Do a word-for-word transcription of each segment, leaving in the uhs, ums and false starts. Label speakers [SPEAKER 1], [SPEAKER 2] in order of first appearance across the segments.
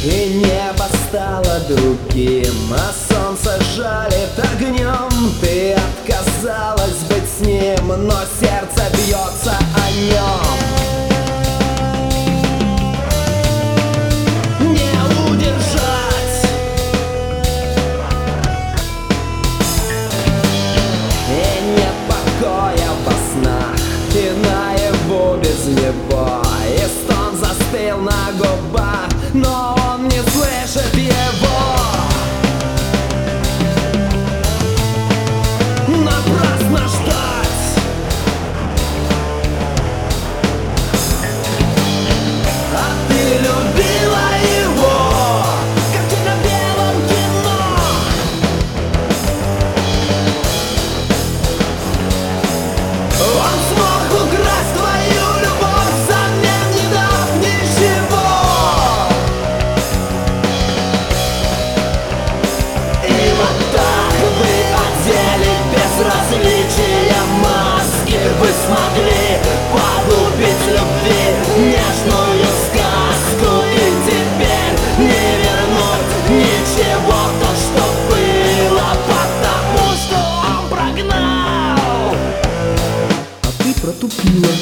[SPEAKER 1] И небо стало другим, а солнце жалит огнем. Ты отказалась быть с ним, но сердце бьется о нем. Не удержать, и нет покоя во снах, и наяву без него. И стон застыл на губах, но он не слышит его. Напрасно ждать. А ты любила его, как в черно-белом кино. Он смог украсть твою любовь, взамен не дав ничего. И вот так вы одели безразличия маски. Вы смогли погубить любви нежную сказку. И теперь не вернуть ничего, то, что было, потому что он прогнал, а ты протупила.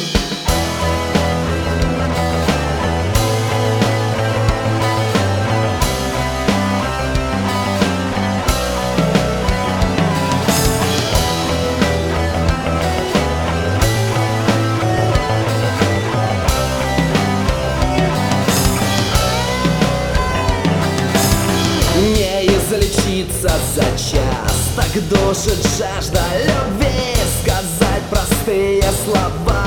[SPEAKER 1] Не излечиться за час, так душит жажда любви. Сказать простые слова